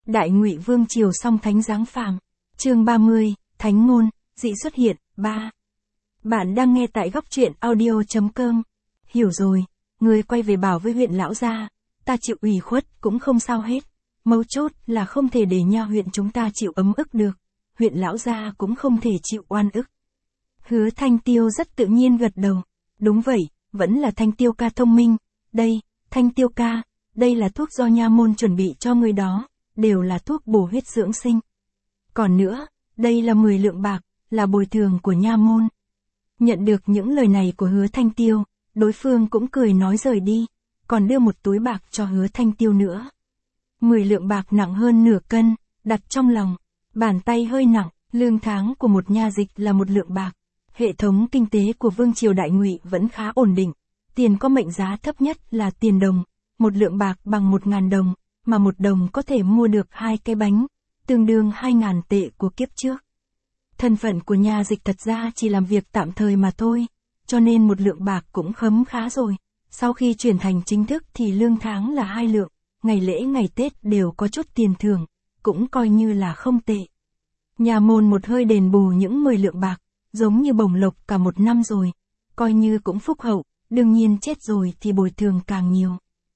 Đại Ngụy Vương triều song thánh giáng phàm. Chương 30, Thánh ngôn, dị xuất hiện, 3. Bạn đang nghe tại góc truyện audio.com. Hiểu rồi, người quay về bảo với huyện lão gia, ta chịu ủy khuất cũng không sao hết. Mấu chốt là không thể để nha huyện chúng ta chịu ấm ức được. Huyện lão gia cũng không thể chịu oan ức. Hứa Thanh Tiêu rất tự nhiên gật đầu. Đúng vậy, vẫn là Thanh Tiêu ca thông minh. Đây, Thanh Tiêu ca, đây là thuốc do nha môn chuẩn bị cho người đó, đều là thuốc bổ huyết dưỡng sinh. Còn nữa, đây là 10 lượng bạc, là bồi thường của nha môn. Nhận được những lời này của Hứa Thanh Tiêu, đối phương cũng cười nói rời đi, còn đưa một túi bạc cho Hứa Thanh Tiêu nữa. 10 lượng bạc nặng hơn nửa cân, đặt trong lòng, bàn tay hơi nặng, lương tháng của một nha dịch là 1 lượng bạc. Hệ thống kinh tế của Vương triều Đại Ngụy vẫn khá ổn định, tiền có mệnh giá thấp nhất là tiền đồng, 1 lượng bạc bằng 1.000 đồng, mà 1 đồng có thể mua được 2 cái bánh, tương đương 2.000 tệ của kiếp trước. Thân phận của nha dịch thật ra chỉ làm việc tạm thời mà thôi, cho nên 1 lượng bạc cũng khấm khá rồi. Sau khi chuyển thành chính thức thì lương tháng là 2 lượng, ngày lễ ngày Tết đều có chút tiền thưởng, cũng coi như là không tệ. Nhà môn một hơi đền bù những 10 lượng bạc, giống như bổng lộc cả 1 năm rồi, coi như cũng phúc hậu, đương nhiên chết rồi thì bồi thường càng nhiều.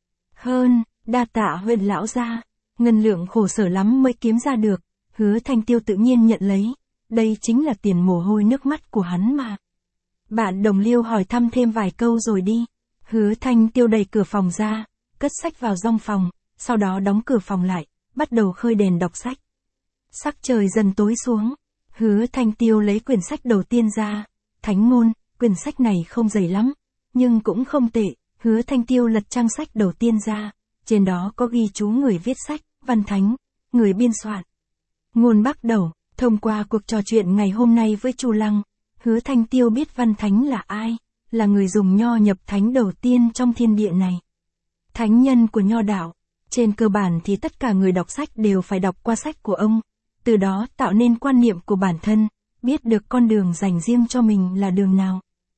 Hơn, đa tạ huyện lão gia, ngân lượng khổ sở lắm mới kiếm ra được, Hứa Thanh Tiêu tự nhiên nhận lấy, đây chính là tiền mồ hôi nước mắt của hắn mà. Bạn đồng liêu hỏi thăm thêm vài câu rồi đi. Hứa Thanh Tiêu đẩy cửa phòng ra, cất sách vào trong phòng, sau đó đóng cửa phòng lại, bắt đầu khơi đèn đọc sách. Sắc trời dần tối xuống, Hứa Thanh Tiêu lấy quyển sách đầu tiên ra, Thánh ngôn, quyển sách này không dày lắm, nhưng cũng không tệ. Hứa Thanh Tiêu lật trang sách đầu tiên ra, trên đó có ghi chú người viết sách, Văn Thánh, người biên soạn. Ngôn bắt đầu, thông qua cuộc trò chuyện ngày hôm nay với Chu Lăng, Hứa Thanh Tiêu biết Văn Thánh là ai, là người dùng nho nhập thánh đầu tiên trong thiên địa này. Thánh nhân của nho đạo, trên cơ bản thì tất cả người đọc sách đều phải đọc qua sách của ông, từ đó tạo nên quan niệm của bản thân, biết được con đường dành riêng cho mình là đường nào.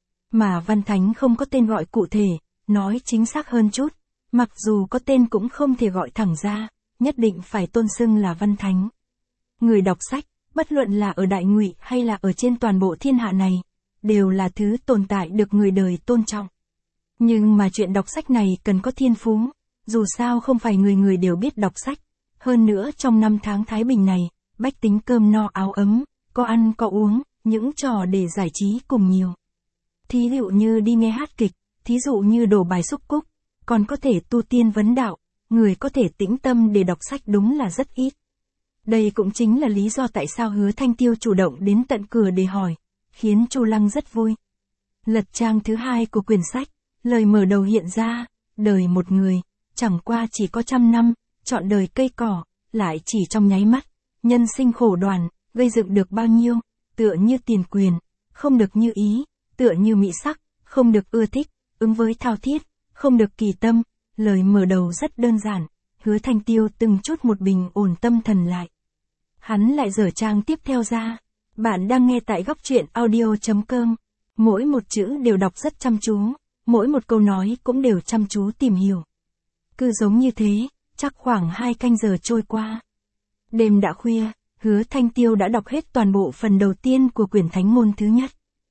Mà Văn Thánh không có tên gọi cụ thể, nói chính xác hơn chút, mặc dù có tên cũng không thể gọi thẳng ra, nhất định phải tôn xưng là Văn Thánh. Người đọc sách, bất luận là ở Đại Ngụy hay là ở trên toàn bộ thiên hạ này, đều là thứ tồn tại được người đời tôn trọng. Nhưng mà chuyện đọc sách này cần có thiên phú, dù sao không phải người người đều biết đọc sách. Hơn nữa trong năm tháng Thái Bình này, bách tính cơm no áo ấm, có ăn có uống, những trò để giải trí cùng nhiều. Thí dụ như đi nghe hát kịch, thí dụ như đổ bài xúc cúc, còn có thể tu tiên vấn đạo, người có thể tĩnh tâm để đọc sách đúng là rất ít. Đây cũng chính là lý do tại sao Hứa Thanh Tiêu chủ động đến tận cửa để hỏi, khiến Chu Lăng rất vui. Lật trang thứ 2 của quyển sách, lời mở đầu hiện ra, đời một người, chẳng qua chỉ có 100 năm, trọn đời cây cỏ, lại chỉ trong nháy mắt, nhân sinh khổ đoàn, gây dựng được bao nhiêu, tựa như tiền quyền, không được như ý, tựa như mỹ sắc, không được ưa thích, ứng với thao thiết, không được kỳ tâm. Lời mở đầu rất đơn giản, Hứa Thanh Tiêu từng chút một bình ổn tâm thần lại. Hắn lại dở trang tiếp theo ra. Bạn đang nghe tại góc truyện audio.com. Mỗi một chữ đều đọc rất chăm chú, mỗi một câu nói cũng đều chăm chú tìm hiểu. Cứ giống như thế, chắc khoảng 2 canh giờ trôi qua. Đêm đã khuya, Hứa Thanh Tiêu đã đọc hết toàn bộ phần đầu tiên của quyển Thánh ngôn thứ nhất.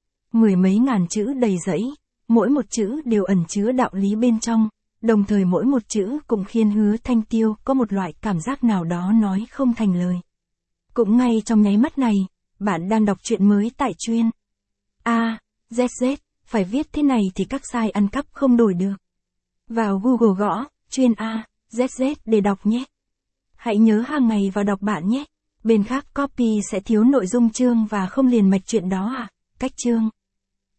10 mấy ngàn chữ đầy rẫy, mỗi một chữ đều ẩn chứa đạo lý bên trong, đồng thời mỗi một chữ cũng khiến Hứa Thanh Tiêu có một loại cảm giác nào đó nói không thành lời. Cũng ngay trong nháy mắt này, bạn đang đọc truyện mới tại chuyên ZZ, phải viết thế này thì các site ăn cắp không đổi được. Vào Google gõ, chuyên ZZ để đọc nhé. Hãy nhớ hàng ngày vào đọc bạn nhé. Bên khác copy sẽ thiếu nội dung chương và không liền mạch chuyện đó à. Cách chương